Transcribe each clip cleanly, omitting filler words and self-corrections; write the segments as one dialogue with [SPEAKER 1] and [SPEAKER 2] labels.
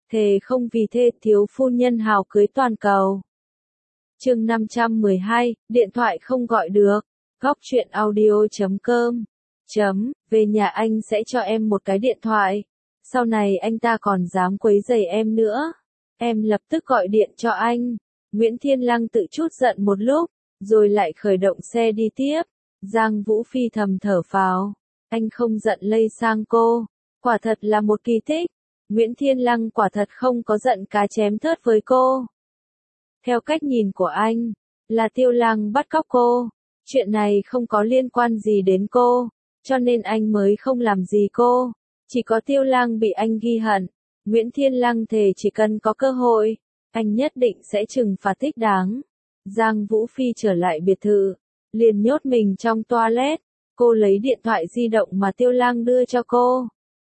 [SPEAKER 1] Thề không vì thê thiếu phu nhân hào cưới toàn cầu. Chương 512, điện thoại không gọi được. Góc truyện audio.com. Về nhà anh sẽ cho em một cái điện thoại. Sau này anh ta còn dám quấy rầy em nữa. Em lập tức gọi điện cho anh. Nguyễn Thiên Lăng tự chút giận một lúc, rồi lại khởi động xe đi tiếp. Giang Vũ Phi thầm thở phào. Anh không giận lây sang cô. Quả thật là một kỳ tích. Nguyễn Thiên Lăng quả thật không có giận cá chém thớt với cô. Theo cách nhìn của anh, là Tiêu Lăng bắt cóc cô. Chuyện này không có liên quan gì đến cô, cho nên anh mới không làm gì cô. Chỉ có Tiêu Lăng bị anh ghi hận. Nguyễn Thiên Lăng thề chỉ cần có cơ hội, anh nhất định sẽ trừng phạt thích đáng. Giang Vũ Phi trở lại biệt thự, liền nhốt mình trong toilet. Cô lấy điện thoại di động mà Tiêu Lăng đưa cho cô.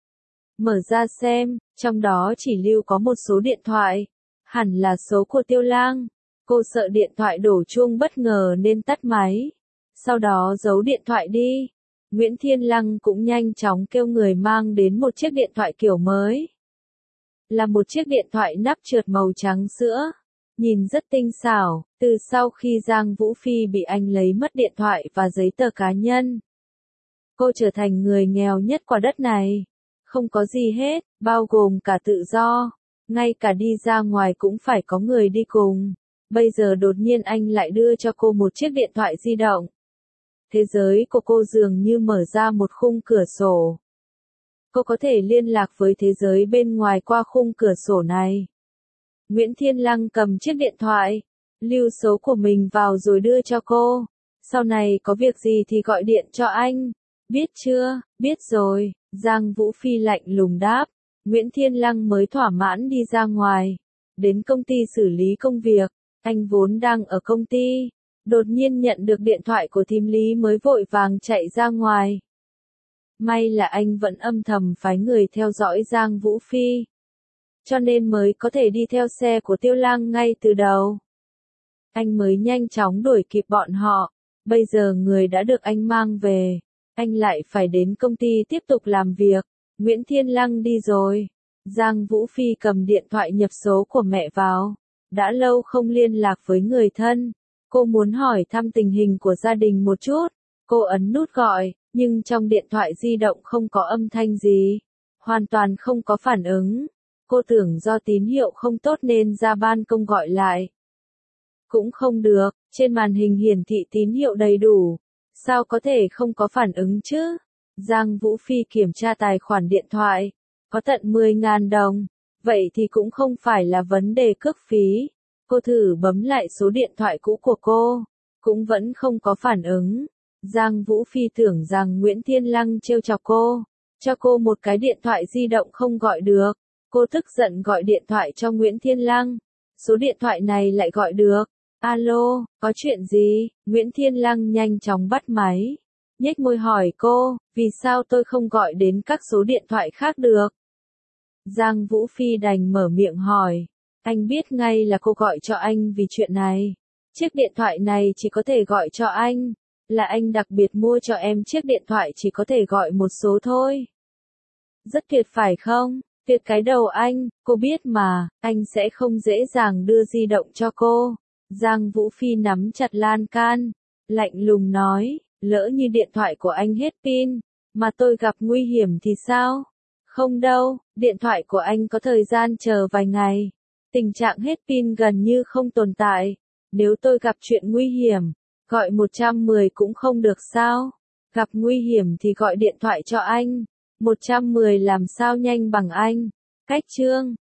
[SPEAKER 1] Mở ra xem, trong đó chỉ lưu có một số điện thoại. Hẳn là số của Tiêu Lăng. Cô sợ điện thoại đổ chuông bất ngờ nên tắt máy. Sau đó giấu điện thoại đi. Nguyễn Thiên Lăng cũng nhanh chóng kêu người mang đến một chiếc điện thoại kiểu mới. Là một chiếc điện thoại nắp trượt màu trắng sữa. Nhìn rất tinh xảo. Từ sau khi Giang Vũ Phi bị anh lấy mất điện thoại và giấy tờ cá nhân, cô trở thành người nghèo nhất quả đất này. Không có gì hết, bao gồm cả tự do. Ngay cả đi ra ngoài cũng phải có người đi cùng. Bây giờ đột nhiên anh lại đưa cho cô một chiếc điện thoại di động. Thế giới của cô dường như mở ra một khung cửa sổ. Cô có thể liên lạc với thế giới bên ngoài qua khung cửa sổ này. Nguyễn Thiên Lăng cầm chiếc điện thoại, lưu số của mình vào rồi đưa cho cô. Sau này có việc gì thì gọi điện cho anh. Biết chưa? Biết rồi. Giang Vũ Phi lạnh lùng đáp. Nguyễn Thiên Lăng mới thỏa mãn đi ra ngoài. Đến công ty xử lý công việc. Anh vốn đang ở công ty. Đột nhiên nhận được điện thoại của thím Lý mới vội vàng chạy ra ngoài. May là anh vẫn âm thầm phái người theo dõi Giang Vũ Phi. Cho nên mới có thể đi theo xe của Tiêu Lăng ngay từ đầu. Anh mới nhanh chóng đuổi kịp bọn họ. Bây giờ người đã được anh mang về. Anh lại phải đến công ty tiếp tục làm việc. Nguyễn Thiên Lăng đi rồi. Giang Vũ Phi cầm điện thoại nhập số của mẹ vào. Đã lâu không liên lạc với người thân. Cô muốn hỏi thăm tình hình của gia đình một chút. Cô ấn nút gọi, nhưng trong điện thoại di động không có âm thanh gì. Hoàn toàn không có phản ứng. Cô tưởng do tín hiệu không tốt nên ra ban công gọi lại. Cũng không được, trên màn hình hiển thị tín hiệu đầy đủ. Sao có thể không có phản ứng chứ? Giang Vũ Phi kiểm tra tài khoản điện thoại. Có tận 10.000 đồng. Vậy thì cũng không phải là vấn đề cước phí. Cô thử bấm lại số điện thoại cũ của cô. Cũng vẫn không có phản ứng. Giang Vũ Phi tưởng rằng Nguyễn Thiên Lăng trêu chọc cô. Cho cô một cái điện thoại di động không gọi được. Cô tức giận gọi điện thoại cho Nguyễn Thiên Lăng. Số điện thoại này lại gọi được. Alo, có chuyện gì? Nguyễn Thiên Lăng nhanh chóng bắt máy. Nhếch môi hỏi cô, vì sao tôi không gọi đến các số điện thoại khác được? Giang Vũ Phi đành mở miệng hỏi. Anh biết ngay là cô gọi cho anh vì chuyện này. Chiếc điện thoại này chỉ có thể gọi cho anh. Là anh đặc biệt mua cho em chiếc điện thoại chỉ có thể gọi một số thôi. Rất tuyệt phải không? Tuyệt cái đầu anh, cô biết mà, anh sẽ không dễ dàng đưa di động cho cô. Giang Vũ Phi nắm chặt lan can, lạnh lùng nói, lỡ như điện thoại của anh hết pin, mà tôi gặp nguy hiểm thì sao? Không đâu, điện thoại của anh có thời gian chờ vài ngày. Tình trạng hết pin gần như không tồn tại. Nếu tôi gặp chuyện nguy hiểm, gọi 110 cũng không được sao? Gặp nguy hiểm thì gọi điện thoại cho anh. 110 làm sao nhanh bằng anh? Cách chương